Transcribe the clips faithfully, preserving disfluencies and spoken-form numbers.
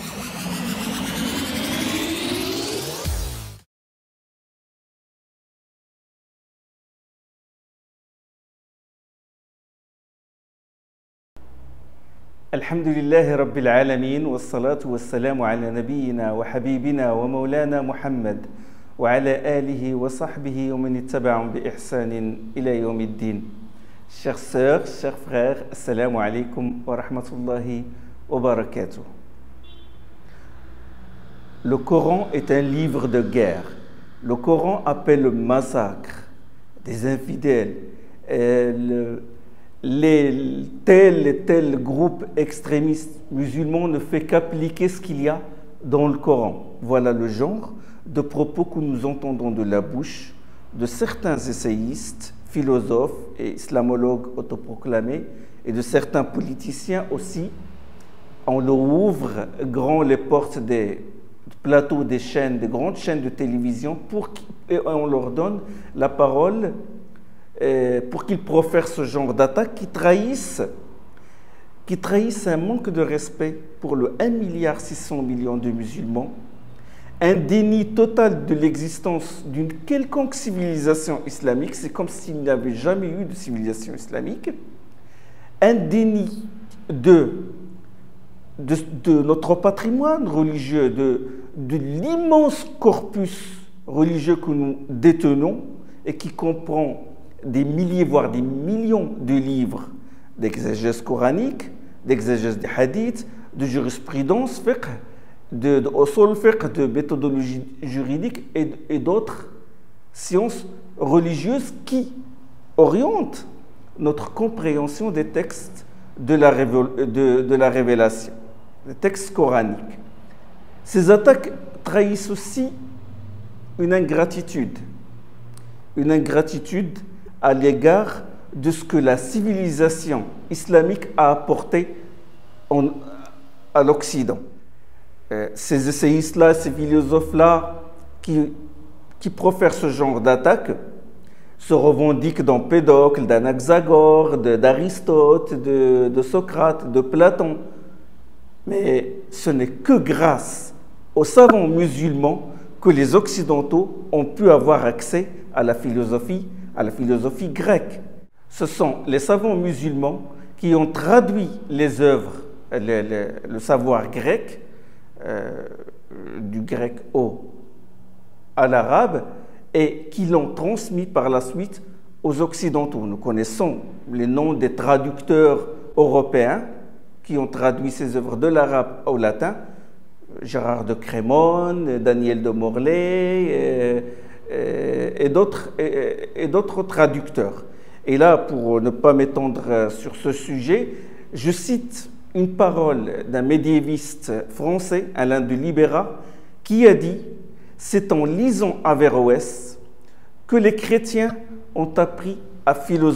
الحمد لله رب العالمين والصلاة والسلام على نبينا وحبيبنا ومولانا محمد وعلى آله وصحبه ومن اتبعهم بإحسان إلى يوم الدين. Chères sœurs, chers frères, assalamu alaikum wa rahmatullahi wa barakatuh. Le Coran est un livre de guerre. Le Coran appelle le massacre des infidèles, euh, le, les, tel et tel groupe extrémiste musulman ne fait qu'appliquer ce qu'il y a dans le Coran. Voilà le genre de propos que nous entendons de la bouche de certains essayistes, philosophes et islamologues autoproclamés et de certains politiciens aussi. On leur ouvre grand les portes des plateaux des chaînes, des grandes chaînes de télévision pour et on leur donne la parole euh, pour qu'ils profèrent ce genre d'attaques qui trahissent, qui trahissent un manque de respect pour le un milliard six cents millions de musulmans, un déni total de l'existence d'une quelconque civilisation islamique, c'est comme s'il n'y avait jamais eu de civilisation islamique, un déni de, de, de notre patrimoine religieux, de, de l'immense corpus religieux que nous détenons et qui comprend des milliers, voire des millions de livres d'exégèse coranique, d'exégèse des hadiths, de jurisprudence, fiqh, de, de usul fiqh, de méthodologie juridique et, et d'autres sciences religieuses qui orientent notre compréhension des textes de la, de, de la révélation, des textes coraniques. Ces attaques trahissent aussi une ingratitude, une ingratitude à l'égard de ce que la civilisation islamique a apporté en, à l'Occident. Euh, ces essayistes-là, ces philosophes-là qui, qui profèrent ce genre d'attaque se revendiquent d'Empédocle, d'Anaxagore, d'Aristote, de, de Socrate, de Platon. Mais ce n'est que grâce aux savants musulmans que les Occidentaux ont pu avoir accès à la philosophie, à la philosophie grecque. Ce sont les savants musulmans qui ont traduit les œuvres, le, le, le savoir grec, euh, du grec au, à l'arabe, et qui l'ont transmis par la suite aux Occidentaux. Nous connaissons les noms des traducteurs européens qui ont traduit ces œuvres de l'arabe au latin, Gérard de Crémone, Daniel de Morlaix et, et, et d'autres traducteurs. Et là, pour ne pas m'étendre sur ce sujet, je cite une parole d'un médiéviste français, Alain de Libéra, qui a dit « C'est en lisant Averroès que les chrétiens ont appris à philosopher ».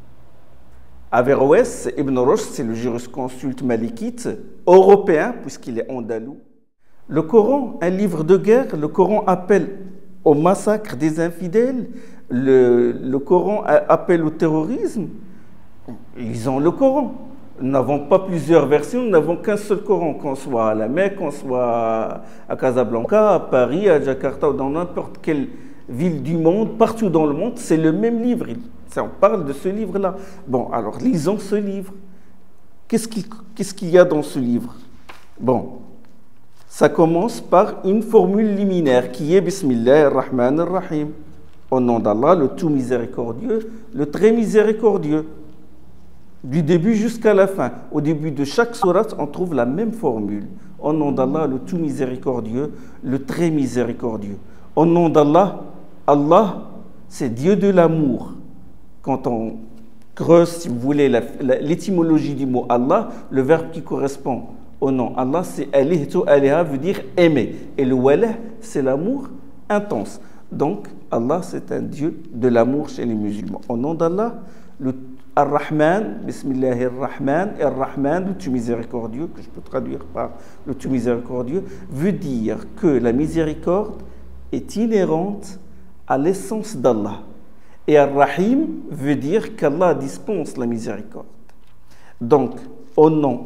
Averroès, Ibn Rushd, c'est le jurisconsulte malikite européen, puisqu'il est andalou. Le Coran, un livre de guerre, le Coran appelle au massacre des infidèles, le, le Coran appelle au terrorisme. Lisons le Coran. Nous n'avons pas plusieurs versions, nous n'avons qu'un seul Coran, qu'on soit à la Mecque, qu'on soit à Casablanca, à Paris, à Jakarta ou dans n'importe quelle ville du monde, partout dans le monde, c'est le même livre. On parle de ce livre-là. Bon, alors lisons ce livre. Qu'est-ce qu'il qu'est-ce qu'il y a dans ce livre? Bon, ça commence par une formule liminaire qui est Bismillah ar-Rahman ar-Rahim. Au nom d'Allah, le tout miséricordieux, le très miséricordieux. Du début jusqu'à la fin. Au début de chaque sourate, on trouve la même formule. Au nom d'Allah, le tout miséricordieux, le très miséricordieux. Au nom d'Allah, Allah, c'est Dieu de l'amour. Quand on creuse, si vous voulez, l'étymologie du mot Allah, le verbe qui correspond au nom Allah, c'est alihtu aliha, veut dire aimer. Et le walah, c'est l'amour intense. Donc, Allah, c'est un Dieu de l'amour chez les musulmans. Au nom d'Allah, le Ar-Rahman, Bismillahir Rahman, Ar-Rahman, le tout miséricordieux, que je peux traduire par le tout miséricordieux, veut dire que la miséricorde est inhérente à l'essence d'Allah. Et Ar-Rahim veut dire qu'Allah dispense la miséricorde. Donc, au nom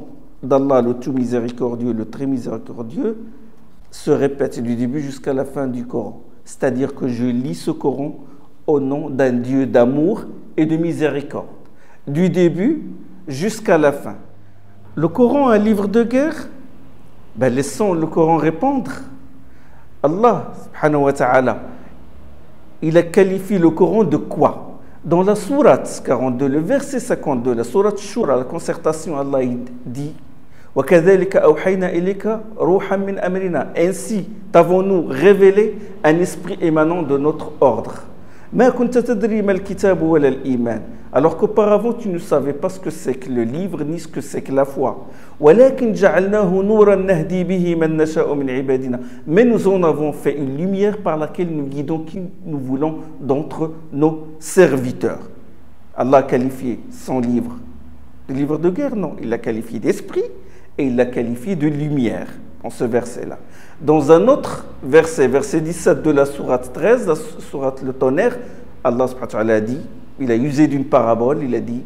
d'Allah, le tout miséricordieux, le très miséricordieux, se répète du début jusqu'à la fin du Coran. C'est-à-dire que je lis ce Coran au nom d'un Dieu d'amour et de miséricorde, du début jusqu'à la fin. Le Coran, un livre de guerre, ben laissons le Coran répondre. Allah, subhanahu wa ta'ala, il a qualifié le Coran de quoi? Dans la sourate quarante-deux, le verset cinquante-deux, la sourate Shura, la concertation, Allah il dit وَكَذَلِكَ أَوْحَيْنَا إِلَيْكَ رُوحًا مِنْ أَمْرِنَا. Ainsi t'avons-nous révélé un esprit émanant de notre ordre. مَا كُنْتَ تَدْرِي مَا الْكِتَابُ وَلَا الْإِيمَانُ. Alors qu'auparavant tu ne savais pas ce que c'est que le livre ni ce que c'est que la foi. وَلَكِنْ جَعَلْنَاهُ نُورًا نَهْدِي بِهِ مَنْ نَشَاءُ مِنْ عِبَادِنَا. Mais nous en avons fait une lumière par laquelle nous guidons qui nous voulons d'entre nos serviteurs. Allah a qualifié son livre de livre de guerre, non, il l'a qualifié d'esprit et il l'a qualifié de lumière en ce verset-là. Dans un autre verset, verset dix-sept de la sourate treize, la sourate le tonnerre, Allah subhanahu wa ta'ala a dit, il a usé d'une parabole, il a dit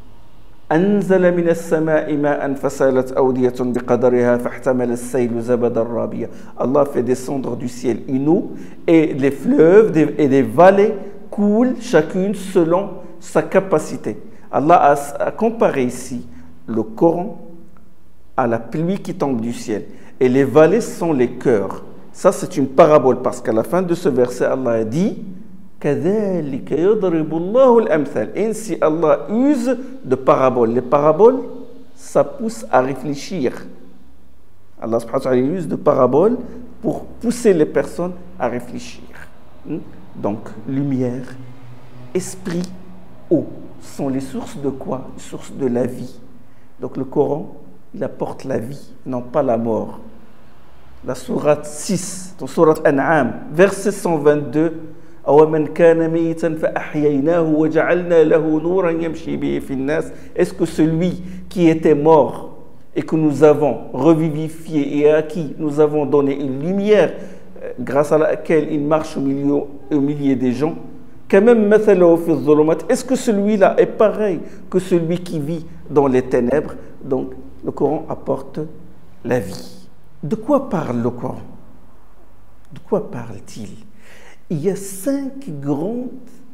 أنزل من السماء ماء فسالت أودية بقدرها فاحتمل السيل زبدا رابيا. Allah fait descendre du ciel une eau et les fleuves et les vallées coulent chacune selon sa capacité. Allah a, a comparé ici le Coran à la pluie qui tombe du ciel. Et les vallées sont les cœurs. Ça, c'est une parabole parce qu'à la fin de ce verset, Allah a dit كَذَلِكَ يَضْرِبُ اللَّهُ الْأَمْثَالِ. Ainsi, Allah use de paraboles. Les paraboles, ça pousse à réfléchir. Allah subhanahu wa ta'ala use de paraboles pour pousser les personnes à réfléchir. Donc, lumière, esprit, eau sont les sources de quoi? Les sources de la vie. Donc, le Coran, il apporte la vie, non pas la mort. La sourate six, dans sourate An'am, verset cent vingt-deux, أَوَمَنْ كَانَ مَيْتًا فَأَحْيَيْنَاهُ وَجَعَلْنَا لَهُ نُورًا يَمْشِي بِهِ فِي النَّاسِ. Est-ce que celui qui était mort et que nous avons revivifié et à qui nous avons donné une lumière grâce à laquelle il marche au milieu, au milieu des gens, كَمَنْ مَثَلَهُ فِي الظُّلُمَاتِ. Est-ce que celui-là est pareil que celui qui vit dans les ténèbres? Donc, le Coran apporte la vie. De quoi parle le Coran? De quoi parle-t-il? Il y a cinq grandes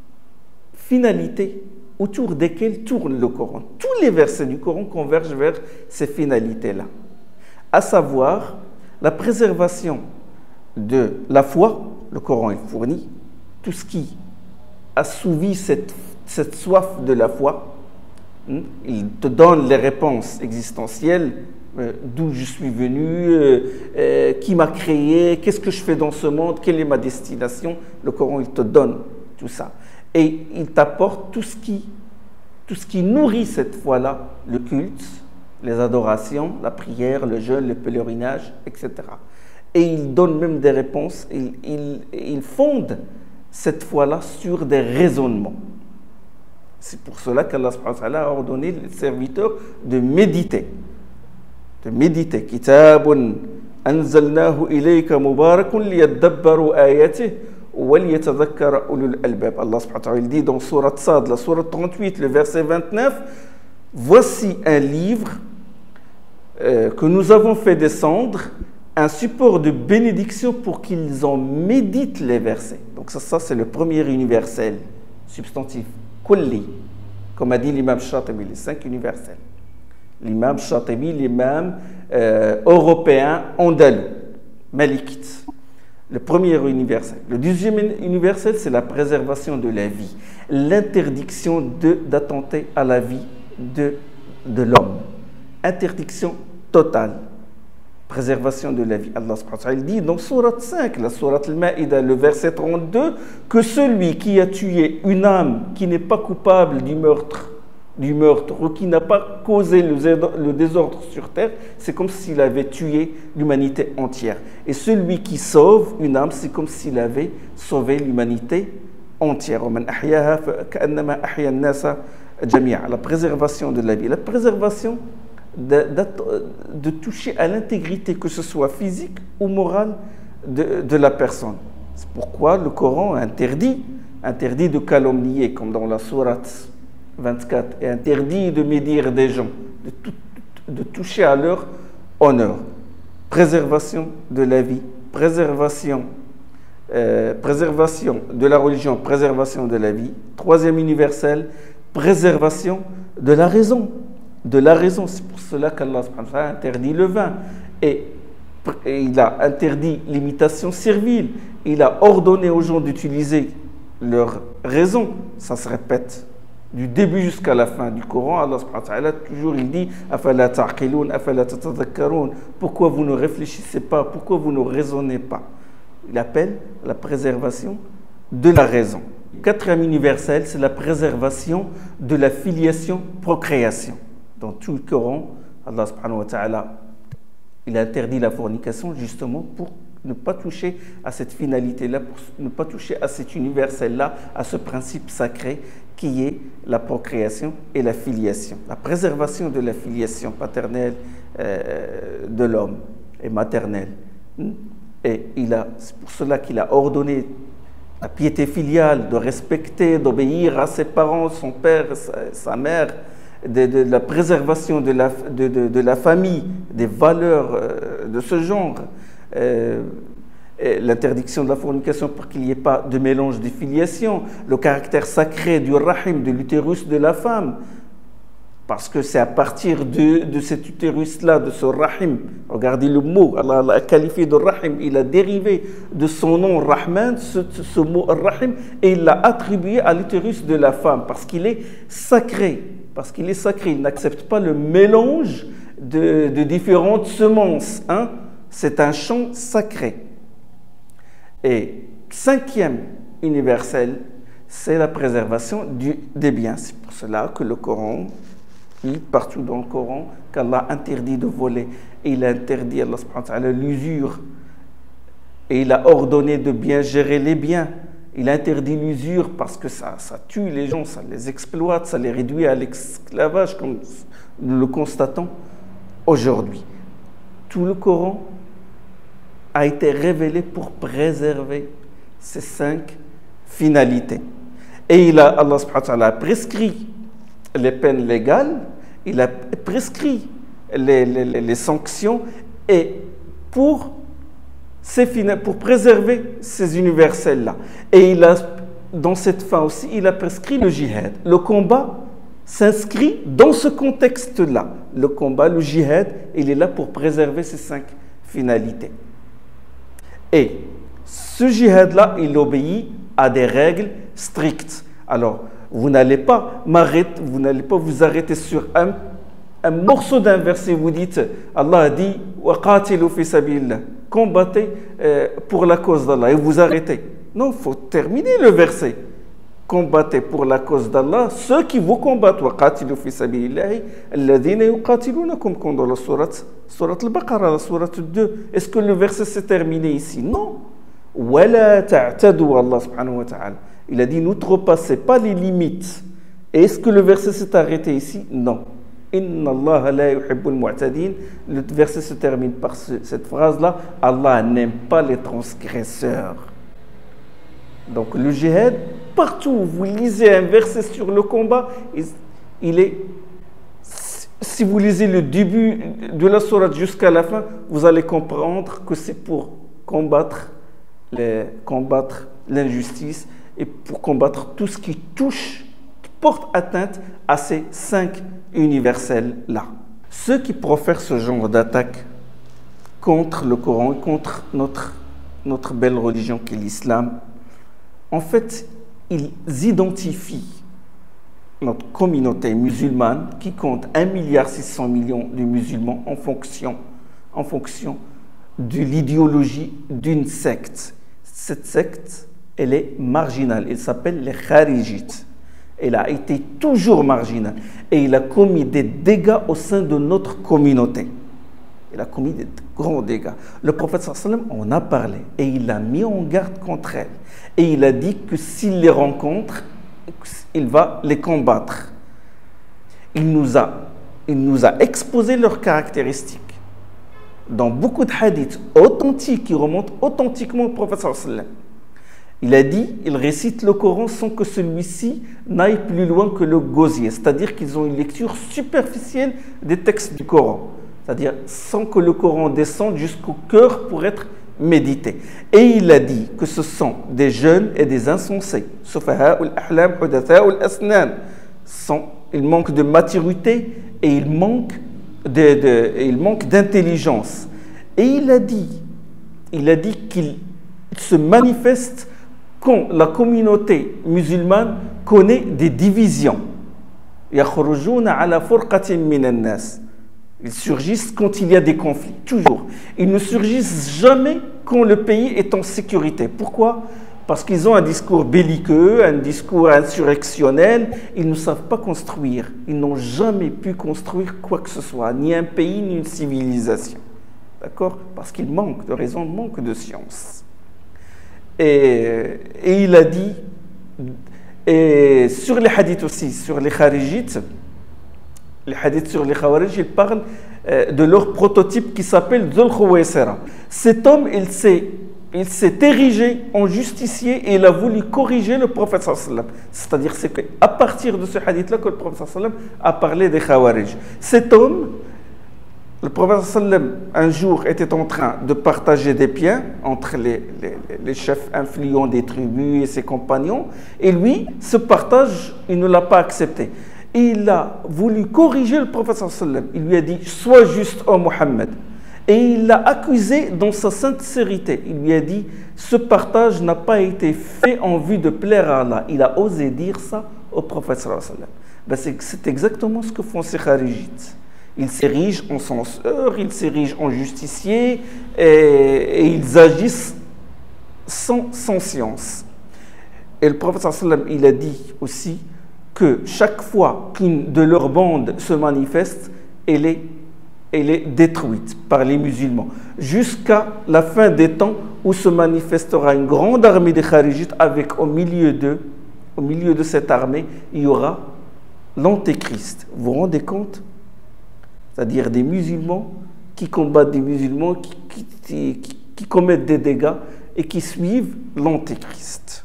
finalités autour desquelles tourne le Coran. Tous les versets du Coran convergent vers ces finalités-là. À savoir, la préservation de la foi, le Coran est fourni, tout ce qui assouvit cette, cette soif de la foi. Il te donne les réponses existentielles, euh, d'où je suis venu, euh, euh, qui m'a créé, qu'est-ce que je fais dans ce monde, quelle est ma destination. Le Coran, il te donne tout ça. Et il t'apporte tout ce qui, tout ce qui nourrit cette foi-là, le culte, les adorations, la prière, le jeûne, le pèlerinage, et cetera. Et il donne même des réponses, il, il, il fonde cette foi-là sur des raisonnements. C'est pour cela qu'Allah subhanahu wa ta'ala a ordonné les serviteurs de méditer. De méditer. Kitabun anzalnahu ilayka mubarakun liyadabbaru ayatihi wa liyatadhakkara ulul albab. Allah subhanahu wa ta'ala dit dans sourate Sad, la sourate trente-huit, le verset vingt-neuf, voici un livre euh, que nous avons fait descendre, un support de bénédiction pour qu'ils en méditent les versets. Donc ça, ça c'est le premier universel, substantif. Kulli, comme a dit l'imam Shatibi, les cinq universels. L'imam Shatibi, l'imam euh, européen andalou, malikite. Le premier universel. Le deuxième universel, c'est la préservation de la vie, l'interdiction d'attenter à la vie de, de l'homme. Interdiction totale. Préservation de la vie. Allah subhanahu wa ta'ala dit dans sourate cinq, la sourate Al-Ma'ida, le verset trente-deux, que celui qui a tué une âme qui n'est pas coupable du meurtre, du meurtre ou qui n'a pas causé le, le désordre sur terre, c'est comme s'il avait tué l'humanité entière. Et celui qui sauve une âme, c'est comme s'il avait sauvé l'humanité entière. La préservation de la vie. La préservation De, de, de toucher à l'intégrité, que ce soit physique ou morale, de, de la personne. C'est pourquoi le Coran interdit, interdit de calomnier, comme dans la sourate vingt-quatre, et interdit de médire des gens, de tout, de toucher à leur honneur. Préservation de la vie, préservation, euh, préservation de la religion, préservation de la vie. Troisième universel, préservation de la raison. De la raison, c'est pour cela qu'Allah a interdit le vin. Et, et il a interdit l'imitation servile. Il a ordonné aux gens d'utiliser leur raison. Ça se répète du début jusqu'à la fin du Coran. Allah subhanahu wa ta'ala, toujours il dit Afala ta'qiloun, afala tatadhakkaroun. Pourquoi vous ne réfléchissez pas? Pourquoi vous ne raisonnez pas? Il appelle la préservation de la raison. Quatrième universel, c'est la préservation de la filiation procréation. Dans tout le Coran, Allah subhanahu wa ta'ala, il a interdit la fornication justement pour ne pas toucher à cette finalité-là, pour ne pas toucher à cet universel-là, à ce principe sacré qui est la procréation et la filiation. La préservation de la filiation paternelle euh, de l'homme et maternelle. Et il a, c'est pour cela qu'il a ordonné la piété filiale, de respecter, d'obéir à ses parents, son père, sa, sa mère, de, de la préservation de la, de, de, de la famille, des valeurs euh, de ce genre. Euh, l'interdiction de la fornication pour qu'il n'y ait pas de mélange de filiation, le caractère sacré du rahim, de l'utérus de la femme, parce que c'est à partir de, de cet utérus-là, de ce rahim, regardez le mot, Allah l'a qualifié de rahim, il a dérivé de son nom Rahman, ce, ce mot rahim, et il l'a attribué à l'utérus de la femme, parce qu'il est sacré, parce qu'il est sacré, il n'accepte pas le mélange de, de différentes semences, hein? C'est un champ sacré. Et cinquième universel, c'est la préservation du, des biens. C'est pour cela que le Coran, dit partout dans le Coran, qu'Allah interdit de voler. Et il a interdit, Allah subhanahu wa ta'ala, l'usure. Et il a ordonné de bien gérer les biens. Il a interdit l'usure parce que ça, ça tue les gens, ça les exploite, ça les réduit à l'esclavage, comme nous le constatons aujourd'hui. Tout le Coran a été révélé pour préserver ces cinq finalités. Et il a, Allah subhanahu wa ta'ala a prescrit les peines légales, il a prescrit les, les, les sanctions, et pour, ces, pour préserver ces universels-là. Et il a, dans cette fin aussi, il a prescrit le jihad. Le combat s'inscrit dans ce contexte-là. Le combat, le jihad, il est là pour préserver ces cinq finalités. Et ce jihad-là, il obéit à des règles strictes. Alors, vous n'allez pas m'arrêter, vous n'allez pas vous arrêter sur un, un morceau d'un verset. Vous dites, Allah a dit, وَقَاتِلُوا فِي سَبِيلِ اللَّهِ, combattez euh, pour la cause d'Allah, et vous arrêtez. Non, il faut terminer le verset. Combattez pour la cause d'Allah ceux qui vous combattent. وَقَاتِلُوا فِي سَبِيلِ اللَّهِ الَّذِينَ يُقَاتِلُونَكُمْ, comme dans la sourate, sourate al-Baqarah, la sourate deux. Est-ce que le verset s'est terminé ici? Non. وَلَا تَعْتَدُوا, Allah subhanahu wa ta'ala. Il a dit, n'outrepassez pas les limites. Et est-ce que le verset s'est arrêté ici? Non. Inna Allah la yuhibbul mu'tadin. Le verset se termine par ce, cette phrase-là. Allah n'aime pas les transgresseurs. Donc le jihad, partout où vous lisez un verset sur le combat, il est, si vous lisez le début de la sourate jusqu'à la fin, vous allez comprendre que c'est pour combattre, les, combattre l'injustice et pour combattre tout ce qui touche, qui porte atteinte à ces cinq universels-là. Ceux qui profèrent ce genre d'attaque contre le Coran et contre notre, notre belle religion qui est l'islam, en fait, ils identifient notre communauté musulmane qui compte un milliard six cents millions de musulmans en fonction, en fonction de l'idéologie d'une secte. Cette secte, elle est marginale. Elle s'appelle les Kharijites. Elle a été toujours marginale. Et il a commis des dégâts au sein de notre communauté. Il a commis des grands dégâts. Le prophète sallallahu alayhi wa sallam en a parlé et il a mis en garde contre elle. Et il a dit que s'il les rencontre, il va les combattre. Il nous a, il nous a exposé leurs caractéristiques dans beaucoup de hadiths authentiques qui remontent authentiquement au prophète sallallahu alayhi wa sallam. Il a dit, ils récitent le Coran sans que celui-ci n'aille plus loin que le gosier. C'est-à-dire qu'ils ont une lecture superficielle des textes du Coran. C'est-à-dire sans que le Coran descende jusqu'au cœur pour être médité. Et il a dit que ce sont des jeunes et des insensés. Ils manquent de maturité et ils manquent de, de, ils manquent d'intelligence. Et il a dit, il a dit qu'il se manifeste quand la communauté musulmane connaît des divisions. Ils surgissent quand il y a des conflits, toujours. Ils ne surgissent jamais quand le pays est en sécurité. Pourquoi? Parce qu'ils ont un discours belliqueux, un discours insurrectionnel. Ils ne savent pas construire. Ils n'ont jamais pu construire quoi que ce soit, ni un pays, ni une civilisation. D'accord? Parce qu'ils manquent de raison, manquent de science. Et, et il a dit, et sur les hadiths aussi, sur les kharijites, les hadiths sur les khawarij, ils parlent euh, de leur prototype qui s'appelle Dhul Khuwaysira. Cet homme, il s'est il s'est érigé en justicier et il a voulu corriger le prophète sallallahu alayhi wa sallam. C'est-à-dire c'est qu'à partir de ce hadith-là que le prophète sallallahu alayhi wa sallam a parlé des khawarij. Cet homme, le prophète sallallahu alayhi wa sallam, un jour était en train de partager des biens entre les, les, les chefs influents des tribus et ses compagnons, et lui, ce partage, il ne l'a pas accepté. Et il a voulu corriger le prophète sallallahu alayhi wa sallam. Il lui a dit « Sois juste, ô Mohammed ». Et il l'a accusé dans sa sincérité. Il lui a dit « Ce partage n'a pas été fait en vue de plaire à Allah ». Il a osé dire ça au prophète sallallahu alayhi wa sallam. Ben c'est, c'est exactement ce que font ces kharijites. Ils s'érigent en censeurs, ils s'érigent en justiciers et, et ils agissent sans, sans science. Et le prophète sallallahu alayhi wa sallam, il a dit aussi que chaque fois qu'une de leurs bandes se manifeste, elle est, elle est détruite par les musulmans, jusqu'à la fin des temps où se manifestera une grande armée des kharijites avec au milieu de, au milieu de cette armée, il y aura l'antéchrist. Vous vous rendez compte? C'est-à-dire des musulmans qui combattent des musulmans, qui, qui, qui, qui commettent des dégâts et qui suivent l'antéchrist.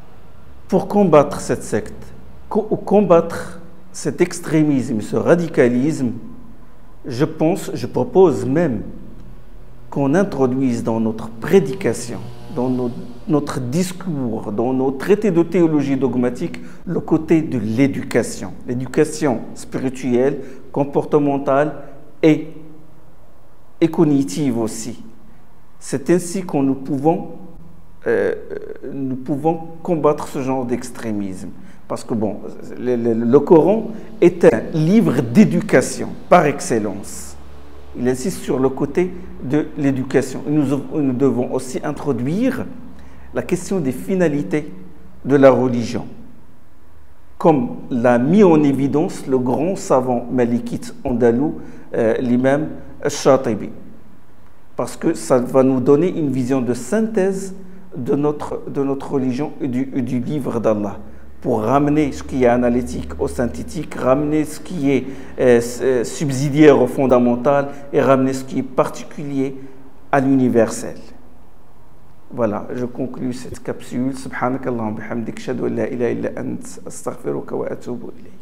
Pour combattre cette secte, combattre cet extrémisme, ce radicalisme, je pense, je propose même qu'on introduise dans notre prédication, dans nos, notre discours, dans nos traités de théologie dogmatique, le côté de l'éducation. L'éducation spirituelle, comportementale et, et cognitive aussi. C'est ainsi que nous pouvons, euh, nous pouvons combattre ce genre d'extrémisme. Parce que bon, le, le, le Coran est un livre d'éducation par excellence. Il insiste sur le côté de l'éducation. Nous, nous devons aussi introduire la question des finalités de la religion, comme l'a mis en évidence le grand savant malikite andalou, euh, l'imam Shatibi. Parce que ça va nous donner une vision de synthèse de notre, de notre religion et du, et du livre d'Allah, pour ramener ce qui est analytique au synthétique, ramener ce qui est euh, subsidiaire au fondamental et ramener ce qui est particulier à l'universel. Voilà, je conclus cette capsule. Subhanakallahumma bihamdik, ashhadu an la ilaha illa ant, astaghfiruka wa atubu ilayk.